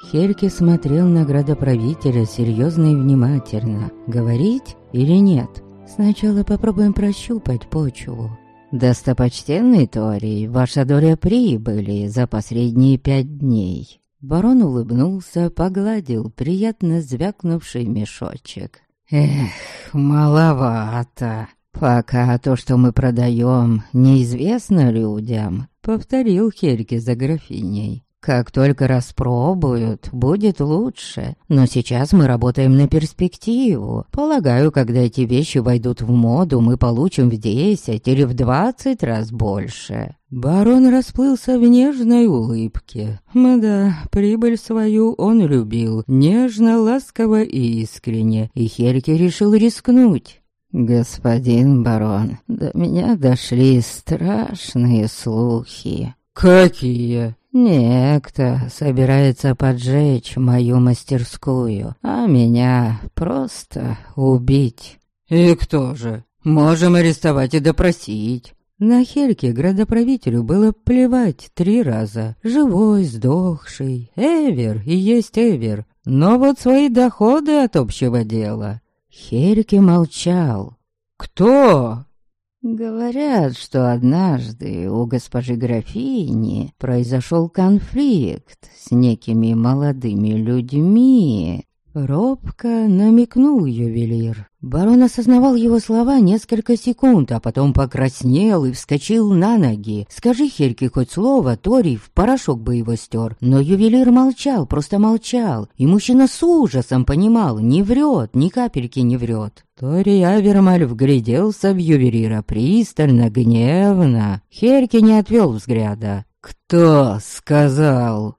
Хельки смотрел на градоправителя серьезно и внимательно. Говорить или нет? Сначала попробуем прощупать почву. «Достопочтенный Торий, ваша доля прибыли за последние 5 дней». Барон улыбнулся, погладил приятно звякнувший мешочек. «Эх, маловато. Пока то, что мы продаем, неизвестно людям», — повторил Хельки за графиней. «Как только распробуют, будет лучше. Но сейчас мы работаем на перспективу. Полагаю, когда эти вещи войдут в моду, мы получим в 10 или в 20 раз больше». Барон расплылся в нежной улыбке. Да, прибыль свою он любил нежно, ласково и искренне, и Хельки решил рискнуть. «Господин барон, до меня дошли страшные слухи». «Какие?» «Некто собирается поджечь мою мастерскую, а меня просто убить». «И кто же? Можем арестовать и допросить». На Хельке градоправителю было плевать 3 раза. Живой, сдохший, Эвер и есть Эвер. Но вот свои доходы от общего дела. Хельке молчал. «Кто?» «Говорят, что однажды у госпожи графини произошел конфликт с некими молодыми людьми». Робко намекнул ювелир. Барон осознавал его слова несколько секунд, а потом покраснел и вскочил на ноги. Скажи Хельке хоть слово, Торий в порошок бы его стер. Но ювелир молчал, просто молчал. И мужчина с ужасом понимал, не врет, ни капельки не врет. Торий Авермаль вгляделся в ювелира пристально, гневно. Хельке не отвел взгляда. «Кто сказал?»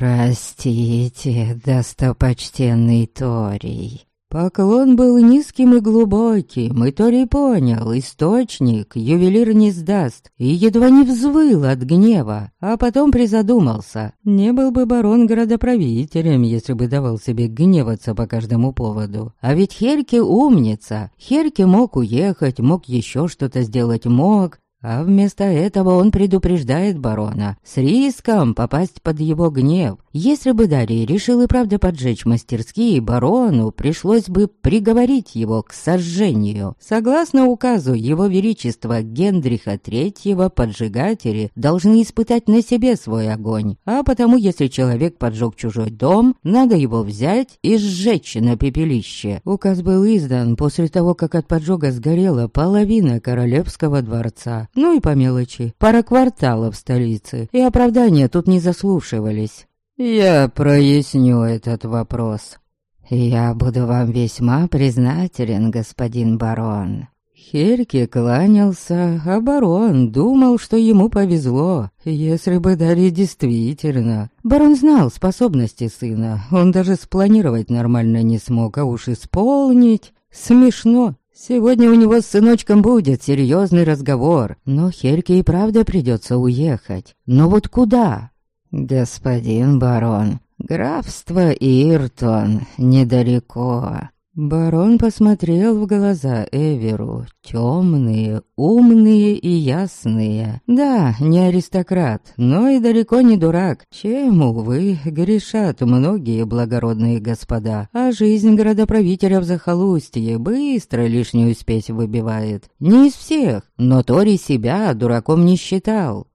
«Простите, достопочтенный Торий». Поклон был низким и глубоким, и Торий понял, источник ювелир не сдаст, и едва не взвыл от гнева, а потом призадумался. Не был бы барон городоправителем, если бы давал себе гневаться по каждому поводу. А ведь Хельке умница, Хельке мог уехать, мог еще что-то сделать, мог... А вместо этого он предупреждает барона с риском попасть под его гнев. Если бы Дарий решил и правда поджечь мастерские, барону пришлось бы приговорить его к сожжению. Согласно указу его величества Гендриха III, поджигатели должны испытать на себе свой огонь. А потому, если человек поджег чужой дом, надо его взять и сжечь на пепелище. Указ был издан после того, как от поджога сгорела половина королевского дворца. Ну и по мелочи, пара кварталов столицы, и оправдания тут не заслушивались. «Я проясню этот вопрос». «Я буду вам весьма признателен, господин барон». Хельке кланялся, а барон думал, что ему повезло, если бы Дарий действительно. Барон знал способности сына, он даже спланировать нормально не смог, а уж исполнить смешно. Сегодня у него с сыночком будет серьезный разговор, но Хельке и правда придется уехать. Но вот куда? «Господин барон, графство Иртон недалеко». Барон посмотрел в глаза Эверу, темные, умные и ясные. Да, не аристократ, но и далеко не дурак, чем, увы, грешат многие благородные господа. А жизнь городоправителя в захолустье быстро лишнюю спесь выбивает. Не из всех, но Торий себя дураком не считал.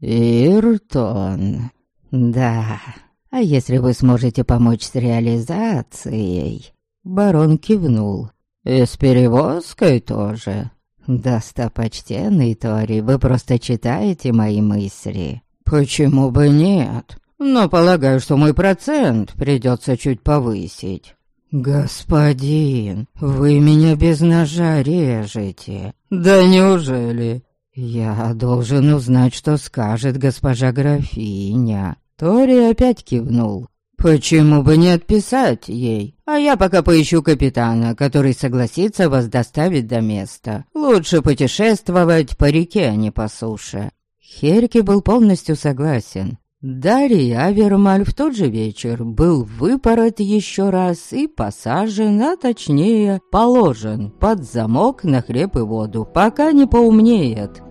«Иртон, да, а если вы сможете помочь с реализацией?» Барон кивнул. «И с перевозкой тоже?» «Достопочтенный Торий, вы просто читаете мои мысли». «Почему бы нет? Но полагаю, что мой процент придется чуть повысить». «Господин, вы меня без ножа режете». «Да неужели?» «Я должен узнать, что скажет госпожа графиня». Торий опять кивнул. «Почему бы не отписать ей? А я пока поищу капитана, который согласится вас доставить до места. Лучше путешествовать по реке, а не по суше». Хельке был полностью согласен. Дарий Авермаль в тот же вечер был выпорот еще раз и посажен, а точнее положен под замок на хлеб и воду, пока не поумнеет.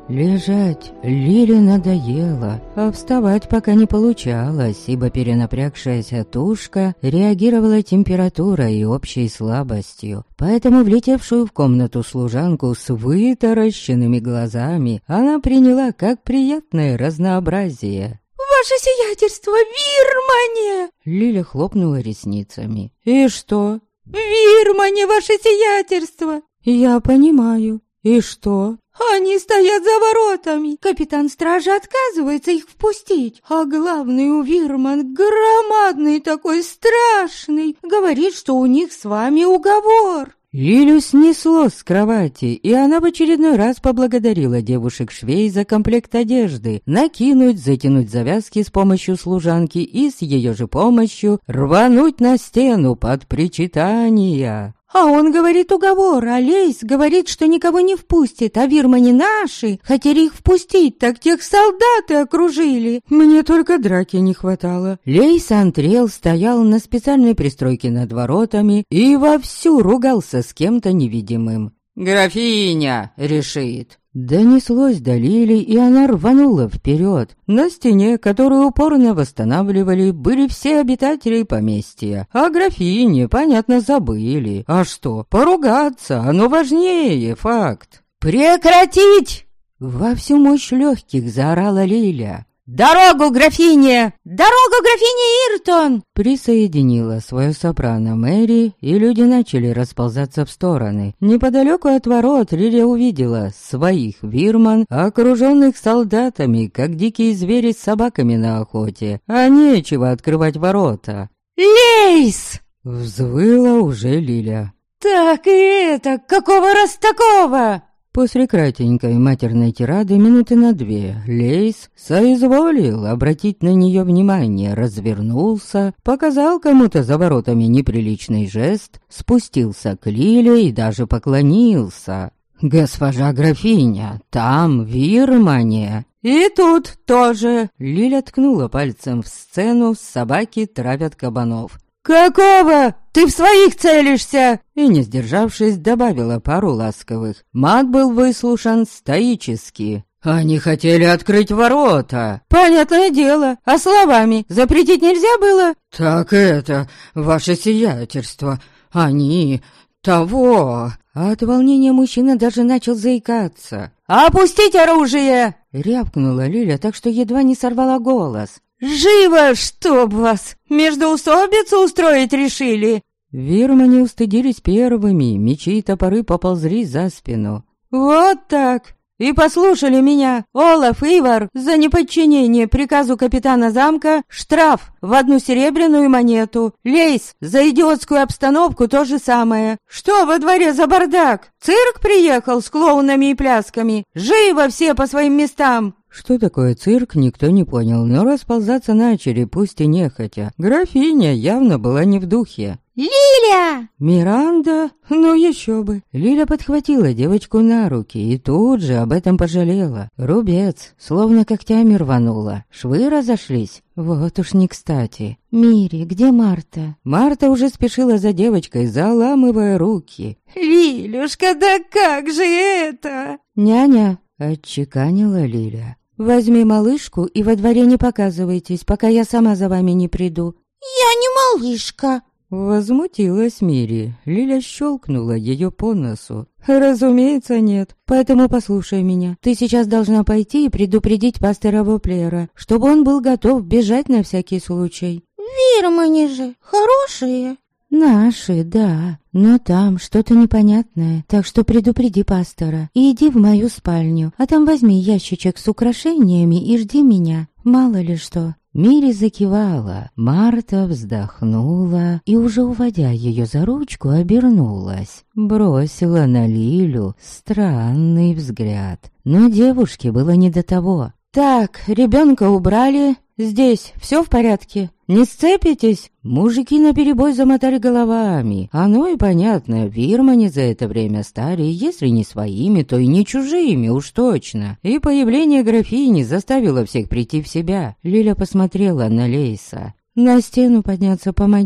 Лежать Лиле надоело, а вставать пока не получалось, ибо перенапрягшаяся тушка реагировала температурой и общей слабостью. Поэтому влетевшую в комнату служанку с вытаращенными глазами она приняла как приятное разнообразие. «Ваше сиятельство, Вирмане!» Лиля хлопнула ресницами. «И что?» «Вирмане, ваше сиятельство!» «Я понимаю. И что?» «Они стоят за воротами. Капитан стражи отказывается их впустить. А главный у Вирман громадный такой, страшный. Говорит, что у них с вами уговор». Лилю снесло с кровати, и она в очередной раз поблагодарила девушек-швей за комплект одежды, накинуть, затянуть завязки с помощью служанки и с ее же помощью рвануть на стену под причитания. «А он говорит уговор, а Лейс говорит, что никого не впустит, а Вирмане наши. Хотели их впустить, так тех солдаты окружили». Мне только драки не хватало. Лейс Антрел стоял на специальной пристройке над воротами и вовсю ругался с кем-то невидимым. «Графиня решит». Донеслось до Лили, и она рванула вперед. На стене, которую упорно восстанавливали, были все обитатели поместья. А графини, понятно, забыли. А что, поругаться, оно важнее, факт. «Прекратить!» Во всю мощь легких заорала Лиля. «Дорогу, графине! Дорогу, графине Иртон!» Присоединила свою сопрано Мэри, и люди начали расползаться в стороны. Неподалеку от ворот Лиля увидела своих Вирман, окруженных солдатами, как дикие звери с собаками на охоте. А нечего открывать ворота. «Лейс!» Взвыла уже Лиля. «Так и это, какого раз такого?» После кратенькой матерной тирады минуты на 2 Лейс соизволил обратить на нее внимание, развернулся, показал кому-то за воротами неприличный жест, спустился к Лиле и даже поклонился. «Госпожа графиня, там Вирмане!» «И тут тоже!» Лиля ткнула пальцем в сцену, собаки травят кабанов. «Какого? Ты в своих целишься!» И, не сдержавшись, добавила пару ласковых. Мат был выслушан стоически. «Они хотели открыть ворота!» «Понятное дело, а словами запретить нельзя было?» «Так это, ваше сиятельство, они... того...» От волнения мужчина даже начал заикаться. «Опустить оружие!» Рявкнула Лиля, так что едва не сорвала голос. «Живо, чтоб вас! Междоусобицу устроить решили!» Вирмане устыдились первыми, мечи и топоры поползли за спину. «Вот так! И послушали меня! Олаф, Ивар, за неподчинение приказу капитана замка штраф в 1 серебряную монету. Лейс, за идиотскую обстановку то же самое. Что во дворе за бардак? Цирк приехал с клоунами и плясками? Живо все по своим местам!» Что такое цирк, никто не понял, но расползаться начали, пусть и нехотя. Графиня явно была не в духе. «Лиля!» «Миранда? Ну еще бы!» Лиля подхватила девочку на руки и тут же об этом пожалела. Рубец, словно когтями рванула. Швы разошлись. Вот уж не кстати. «Мири, где Марта?» Марта уже спешила за девочкой, заламывая руки. «Лилюшка, да как же это?» «Няня!» — отчеканила Лиля. «Возьми малышку и во дворе не показывайтесь, пока я сама за вами не приду». «Я не малышка!» Возмутилась Мири. Лиля щелкнула ее по носу. «Разумеется, нет. Поэтому послушай меня. Ты сейчас должна пойти и предупредить пастора Воплера, чтобы он был готов бежать на всякий случай». «Вирмане же хорошие». «Наши, да, но там что-то непонятное, так что предупреди пастора и иди в мою спальню, а там возьми ящичек с украшениями и жди меня, мало ли что». Мири закивала, Марта вздохнула и, уже уводя ее за ручку, обернулась. Бросила на Лилю странный взгляд, но девушке было не до того. «Так, ребенка убрали, здесь все в порядке? Не сцепитесь?» Мужики наперебой замотали головами. Оно и понятно, Вирмане за это время стали, если не своими, то и не чужими, уж точно. И появление графини заставило всех прийти в себя. Лиля посмотрела на Лейса. «На стену подняться помоги».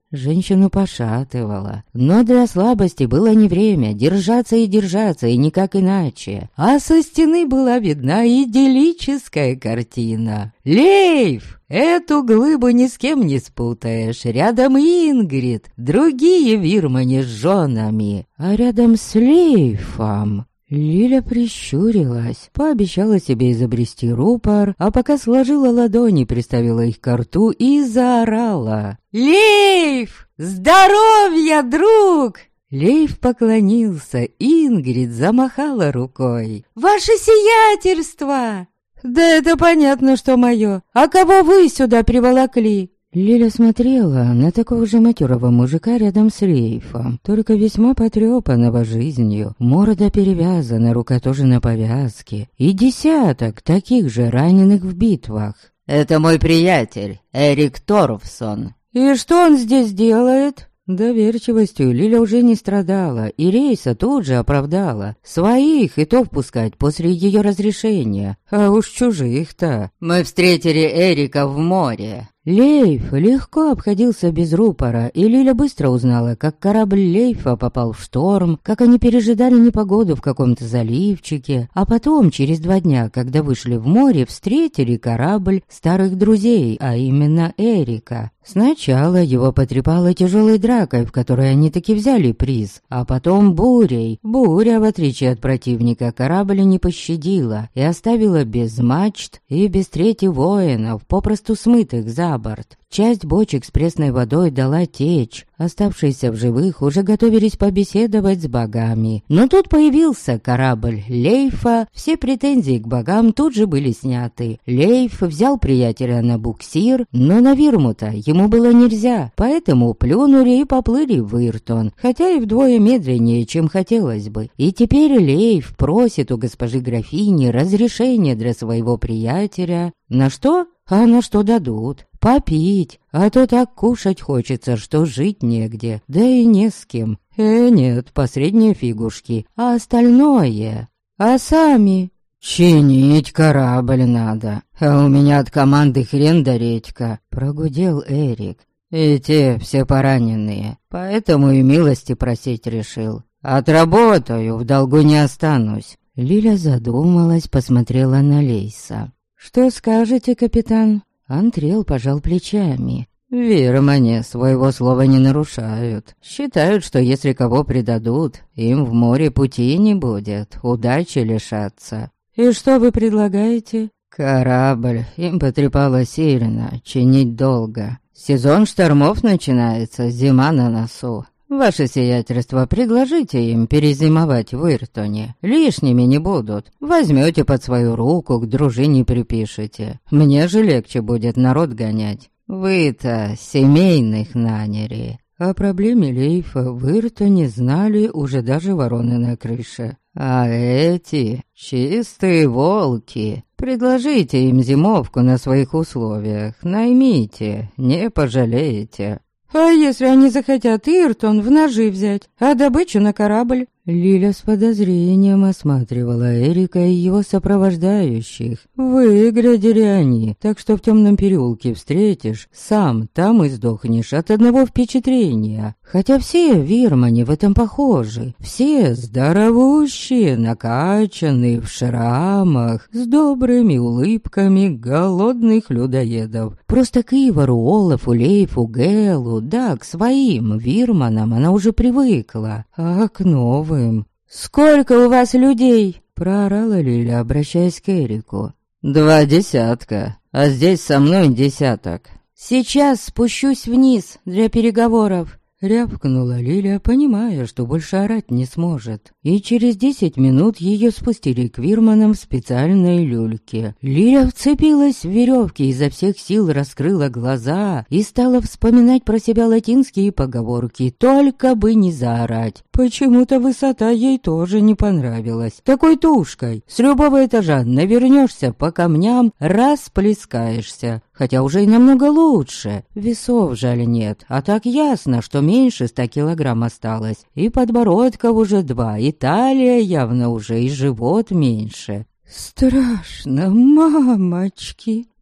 Женщину пошатывало, но для слабости было не время держаться, и никак иначе. А со стены была видна идиллическая картина. «Лейф! Эту глыбу ни с кем не спутаешь. Рядом Ингрид, другие вирмане с женами, а рядом с Лейфом...» Лиля прищурилась, пообещала себе изобрести рупор, а пока сложила ладони, приставила их ко рту и заорала: «Лейф! Здоровья, друг!» Лейф поклонился, Ингрид замахала рукой. «Ваше сиятельство!» «Да это понятно, что мое. А кого вы сюда приволокли?» Лиля смотрела на такого же матерого мужика рядом с Лейфом, только весьма потрепанного жизнью. Морда перевязана, рука тоже на повязке. И десяток таких же раненых в битвах. «Это мой приятель, Эрик Торвсон». «И что он здесь делает?» Доверчивостью Лиля уже не страдала, и Рейса тут же оправдала. Своих и то впускать после ее разрешения, а уж чужих-то. «Мы встретили Эрика в море». Лейф легко обходился без рупора, и Лиля быстро узнала, как корабль Лейфа попал в шторм, как они пережидали непогоду в каком-то заливчике, а потом, через 2 дня, когда вышли в море, встретили корабль старых друзей, а именно Эрика. Сначала его потрепало тяжелой дракой, в которой они таки взяли приз, а потом бурей. Буря, в отличие от противника, корабль не пощадила и оставила без мачт и без трети воинов, попросту смытых за борт. Часть бочек с пресной водой дала течь. Оставшиеся в живых уже готовились побеседовать с богами. Но тут появился корабль Лейфа, все претензии к богам тут же были сняты. Лейф взял приятеля на буксир, но на Вирмута ему было нельзя, поэтому плюнули и поплыли в Иртон, хотя и вдвое медленнее, чем хотелось бы. И теперь Лейф просит у госпожи графини разрешения для своего приятеля. На что? А на что дадут? Попить, а то так кушать хочется, что жить негде, да и не с кем. Нет, посредние фигушки, а остальное. А сами? «Чинить корабль надо, а у меня от команды хрен да редька», — прогудел Эрик. «И те все пораненные, поэтому и милости просить решил. Отработаю, в долгу не останусь». Лиля задумалась, посмотрела на Лейса. «Что скажете, капитан?» Антрел пожал плечами. «Вирмане своего слова не нарушают. Считают, что если кого предадут, им в море пути не будет, удачи лишатся». «И что вы предлагаете?» «Корабль им потрепало сильно, чинить долго. Сезон штормов начинается, зима на носу. Ваше сиятельство, предложите им перезимовать в Иртоне. Лишними не будут. Возьмете под свою руку, к дружине припишете. Мне же легче будет народ гонять. Вы-то семейных наняли». О проблеме Лейфа в Иртоне знали уже даже вороны на крыше. А эти чистые волки. Предложите им зимовку на своих условиях. Наймите, не пожалеете. «А если они захотят Иртон в ножи взять, а добычу на корабль?» Лиля с подозрением осматривала Эрика и его сопровождающих. Выглядели они, так что в темном переулке встретишь, сам там и сдохнешь от одного впечатления. Хотя все вирмане в этом похожи, все здоровущие, накачанные, в шрамах, с добрыми улыбками голодных людоедов. Просто к Ивару, Олафу, Лейфу, Гелу, да, к своим вирманам она уже привыкла, а к новым... «Сколько у вас людей?» — проорала Лиля, обращаясь к Эрику. 2 десятка, а здесь со мной 10. «Сейчас спущусь вниз для переговоров», — рявкнула Лиля, понимая, что больше орать не сможет. И через 10 минут ее спустили к вирманам в специальной люльке. Лиля вцепилась в веревки, изо всех сил раскрыла глаза и стала вспоминать про себя латинские поговорки, только бы не заорать. Почему-то высота ей тоже не понравилась. Такой тушкой с любого этажа навернешься по камням, расплескаешься. Хотя уже и намного лучше. Весов жаль нет, а так ясно, что меньше 100 килограмм осталось. И подбородков уже 2, и талия явно уже, и живот меньше. «Страшно, мамочки!»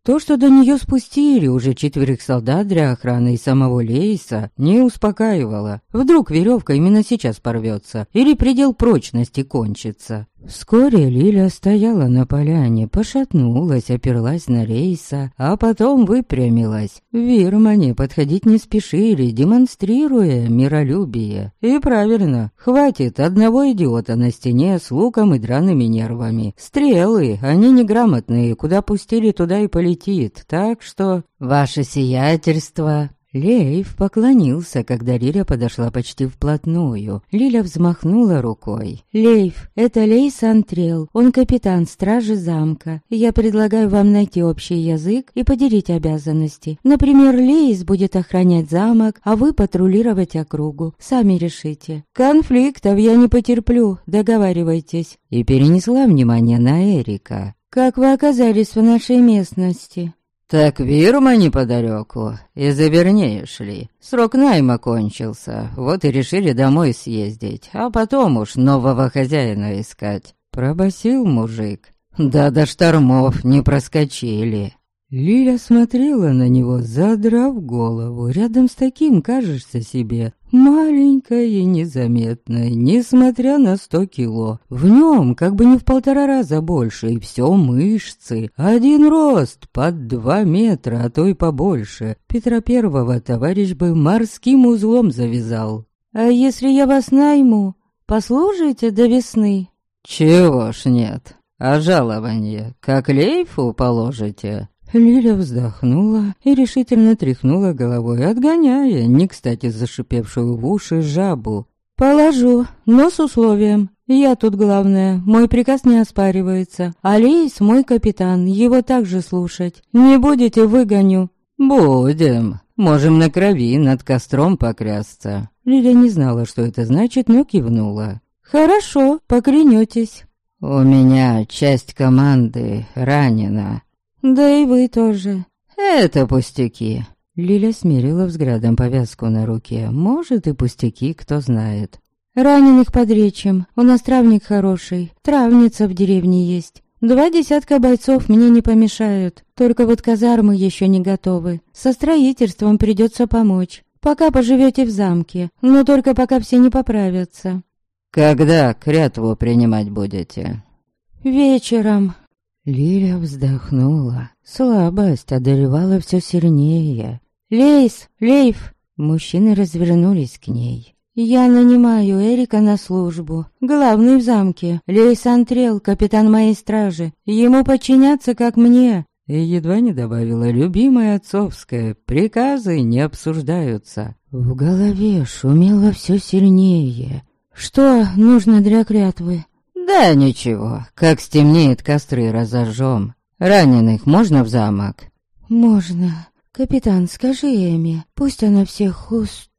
То, что до нее спустили уже 4 солдат для охраны и самого Лейса, не успокаивало. Вдруг веревка именно сейчас порвется, или предел прочности кончится. Вскоре Лиля стояла на поляне, пошатнулась, оперлась на Лейса, а потом выпрямилась. Вирмане подходить не спешили, демонстрируя миролюбие. И правильно, хватит одного идиота на стене с луком и драными нервами. Стрелы, они неграмотные, куда пустили, туда и полетит, так что... «Ваше сиятельство!» Лейф поклонился, когда Лиля подошла почти вплотную. Лиля взмахнула рукой. «Лейф, это Лейс Антрел, он капитан стражи замка. Я предлагаю вам найти общий язык и поделить обязанности. Например, Лейс будет охранять замок, а вы патрулировать округу. Сами решите. Конфликтов я не потерплю, договаривайтесь». И перенесла внимание на Эрика. «Как вы оказались в нашей местности?» «Так Вирма неподалеку, из Эбернея шли. Срок найма кончился, вот и решили домой съездить, а потом уж нового хозяина искать», — пробасил мужик. «Да до штормов не проскочили». Лиля смотрела на него, задрав голову. Рядом с таким кажешься себе маленькой и незаметной, несмотря на 100 кило. В нем как бы не в 1,5 раза больше, и все мышцы. Один рост под 2 метра, а то и побольше. Петра Первого товарищ бы морским узлом завязал. «А если я вас найму, послужите до весны?» «Чего ж нет? А жалование как Лейфу положите?» Лиля вздохнула и решительно тряхнула головой, отгоняя не кстати зашипевшую в уши жабу. «Положу, но с условием. Я тут главная, мой приказ не оспаривается. А Лейс мой капитан, его также слушать. Не будете, выгоню». «Будем. Можем на крови над костром поклясться». Лиля не знала, что это значит, но кивнула. «Хорошо, поклянетесь». «У меня часть команды ранена». «Да и вы тоже». «Это пустяки». Лиля смирила взглядом повязку на руке. «Может, и пустяки, кто знает». «Раненых подлечим. У нас травник хороший. Травница в деревне есть. 2 десятка бойцов мне не помешают. Только вот казармы еще не готовы. Со строительством придется помочь. Пока поживете в замке, но только пока все не поправятся». «Когда клятву принимать будете?» «Вечером». Лиля вздохнула. Слабость одолевала все сильнее. «Лейс! Лейф!» Мужчины развернулись к ней. «Я нанимаю Эрика на службу. Главный в замке. Лейс Антрел, капитан моей стражи. Ему подчиняться, как мне». И едва не добавила любимая отцовская. Приказы не обсуждаются. В голове шумело все сильнее. «Что нужно для клятвы?» «Да ничего, как стемнеет, костры разожжем. Раненых можно в замок?» «Можно. Капитан, скажи Эми, пусть она всех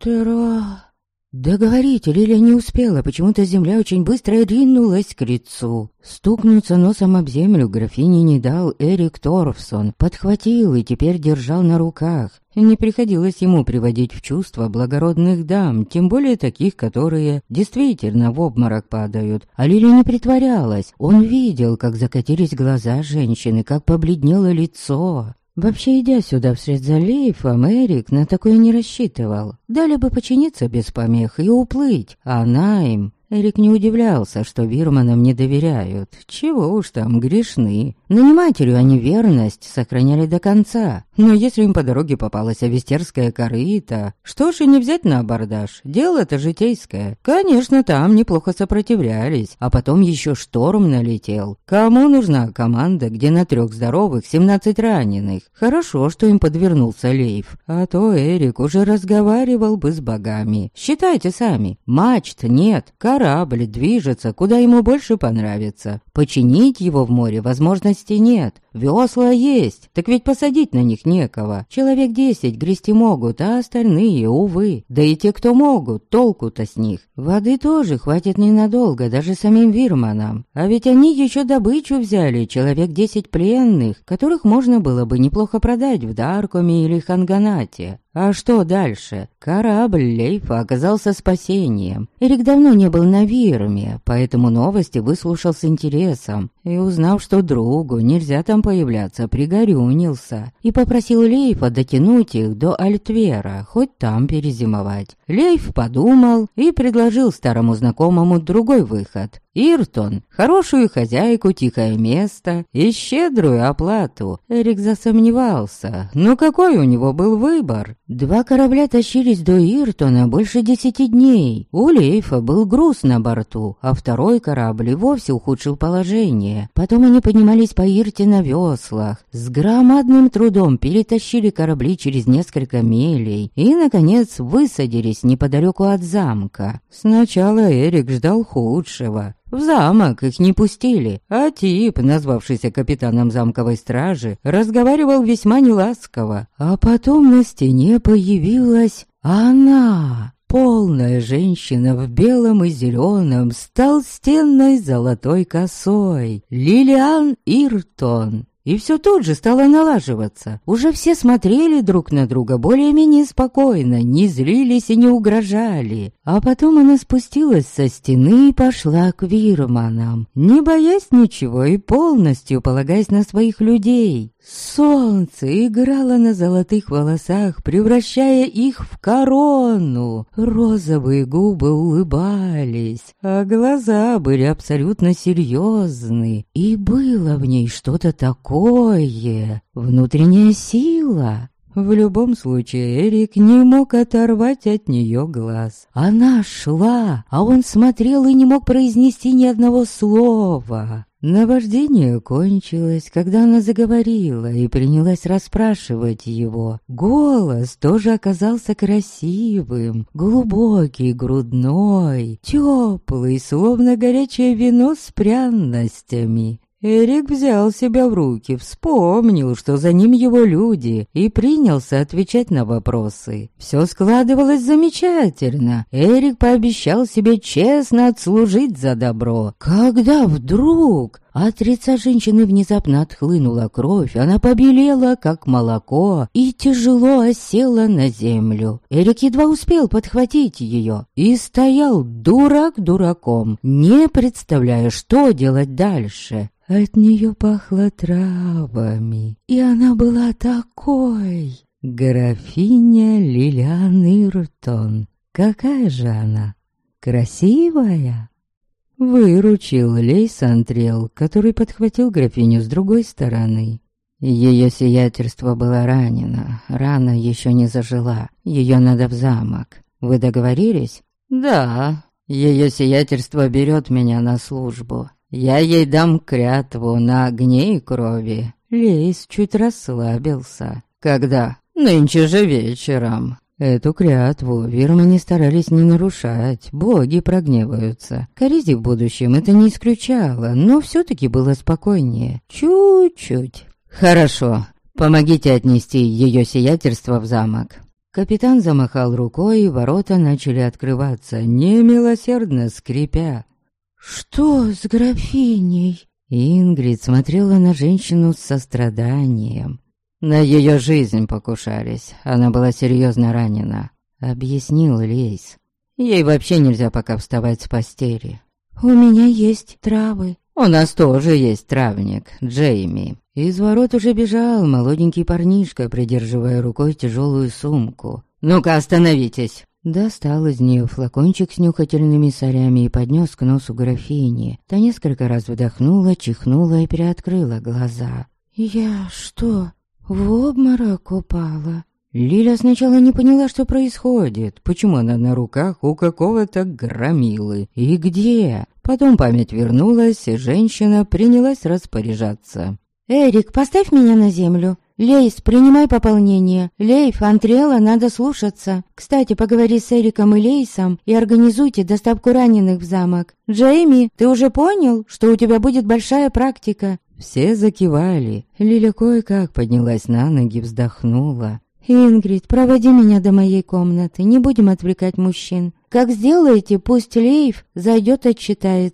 Договорить Лиля не успела, почему-то земля очень быстро ринулась к лицу. Стукнуться носом об землю графине не дал Эрик Торфсон, подхватил и теперь держал на руках. Не приходилось ему приводить в чувство благородных дам, тем более таких, которые действительно в обморок падают. А Лиля не притворялась, он видел, как закатились глаза женщины, как побледнело лицо. Вообще, идя сюда вслед за Лейфом, Эрик на такое не рассчитывал. Дали бы починиться без помех и уплыть, а она им... Эрик не удивлялся, что Вирманам не доверяют. Чего уж там, грешны. Нанимателю они верность сохраняли до конца. Но если им по дороге попалась авестерская корыта, что ж и не взять на абордаж? Дело-то житейское. Конечно, там неплохо сопротивлялись, а потом еще шторм налетел. Кому нужна команда, где на 3 здоровых 17 раненых? Хорошо, что им подвернулся Лейф. А то Эрик уже разговаривал бы с богами. Считайте сами, мачт нет, корабль движется, куда ему больше понравится. Починить его в море возможности нет. Весла есть, так ведь посадить на них некого. Человек 10 грести могут, а остальные, увы. Да и те, кто могут, толку-то с них. Воды тоже хватит ненадолго, даже самим Вирманам. А ведь они еще добычу взяли, человек 10 пленных, которых можно было бы неплохо продать в Даркоме или Ханганате. А что дальше? Корабль Лейфа оказался спасением. Эрик давно не был на Вирме, поэтому новости выслушал с интересом. И узнав, что другу нельзя там появляться, пригорюнился. И попросил Лейфа дотянуть их до Альтвера, хоть там перезимовать. Лейф подумал и предложил старому знакомому другой выход. Иртон, хорошую хозяйку, тихое место и щедрую оплату. Эрик засомневался, но какой у него был выбор? 2 корабля тащились до Иртона больше 10 дней. У Лейфа был груз на борту, а второй корабль и вовсе ухудшил положение. Потом они поднимались по Ирте на веслах, с громадным трудом перетащили корабли через несколько милей и, наконец, высадились неподалеку от замка. Сначала Эрик ждал худшего. В замок их не пустили, а тип, назвавшийся капитаном замковой стражи, разговаривал весьма неласково. А потом на стене появилась она, полная женщина в белом и зеленом, с толстенной золотой косой, Лилиан Иртон. И все тут же стало налаживаться. Уже все смотрели друг на друга более-менее спокойно, не злились и не угрожали. А потом она спустилась со стены и пошла к Вирманам, не боясь ничего и полностью полагаясь на своих людей. Солнце играло на золотых волосах, превращая их в корону. Розовые губы улыбались, а глаза были абсолютно серьезны. И было в ней что-то такое, внутренняя сила. В любом случае, Эрик не мог оторвать от нее глаз. Она шла, а он смотрел и не мог произнести ни одного слова. Наваждение кончилось, когда она заговорила и принялась расспрашивать его. Голос тоже оказался красивым, глубокий, грудной, теплый, словно горячее вино с пряностями. Эрик взял себя в руки, вспомнил, что за ним его люди, и принялся отвечать на вопросы. Все складывалось замечательно. Эрик пообещал себе честно отслужить за добро. Когда вдруг от лица женщины внезапно отхлынула кровь, она побелела, как молоко, и тяжело осела на землю. Эрик едва успел подхватить ее и стоял дурак дураком, не представляя, что делать дальше. От нее пахло травами, и она была такой. Графиня Лилиан Иртон. Какая же она? Красивая? Выручил Лейс Антрел, который подхватил графиню с другой стороны. Ее сиятельство было ранено, рана еще не зажила, ее надо в замок. Вы договорились? Да, ее сиятельство берет меня на службу. Я ей дам клятву на огне и крови. Лейс чуть расслабился. Когда? Нынче же вечером. Эту клятву вирмане старались не нарушать, боги прогневаются. Коризи в будущем это не исключало, но все-таки было спокойнее. Чуть-чуть. Хорошо, помогите отнести ее сиятельство в замок. Капитан замахал рукой, и ворота начали открываться, немилосердно скрипя. «Что с графиней?» Ингрид смотрела на женщину с состраданием. На ее жизнь покушались, она была серьезно ранена, объяснил Лейс. Ей вообще нельзя пока вставать с постели. У меня есть травы. У нас тоже есть травник, Джейми. Из ворот уже бежал молоденький парнишка, придерживая рукой тяжелую сумку. «Ну-ка, остановитесь!» Достал из нее флакончик с нюхательными солями и поднес к носу графини. Та несколько раз вдохнула, чихнула и приоткрыла глаза. «Я что, в обморок упала?» Лиля сначала не поняла, что происходит, почему она на руках у какого-то громилы и где. Потом память вернулась, и женщина принялась распоряжаться. «Эрик, поставь меня на землю. Лейс, принимай пополнение. Лейф, Антрела, надо слушаться. Кстати, поговори с Эриком и Лейсом и организуйте доставку раненых в замок. Джейми, ты уже понял, что у тебя будет большая практика?» Все закивали. Лиля кое-как поднялась на ноги, вздохнула. «Ингрид, проводи меня до моей комнаты, не будем отвлекать мужчин. Как сделаете, пусть Лейф зайдет отчитается».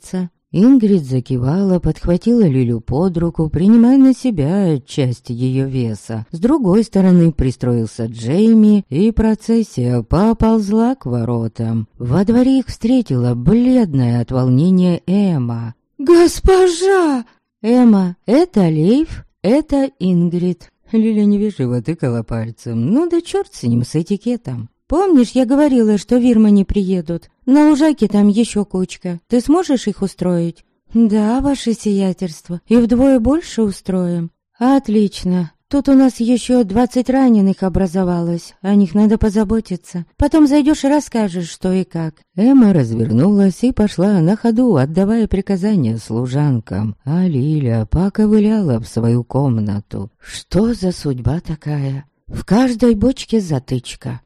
Ингрид закивала, подхватила Лилю под руку, принимая на себя часть ее веса. С другой стороны пристроился Джейми, и процессия поползла к воротам. Во дворе их встретила бледная от волнения Эмма. «Госпожа!» «Эмма, это Лейф, это Ингрид». Лиля невежливо тыкала пальцем. «Ну да черт с ним, с этикетом. Помнишь, я говорила, что Вирма не приедут? На лужайке там еще кучка. Ты сможешь их устроить?» «Да, ваше сиятельство. И вдвое больше устроим». «Отлично. Тут у нас еще 20 раненых образовалось. О них надо позаботиться. Потом зайдешь и расскажешь, что и как». Эмма развернулась и пошла на ходу, отдавая приказания служанкам. А Лиля поковыляла в свою комнату. Что за судьба такая? В каждой бочке затычка.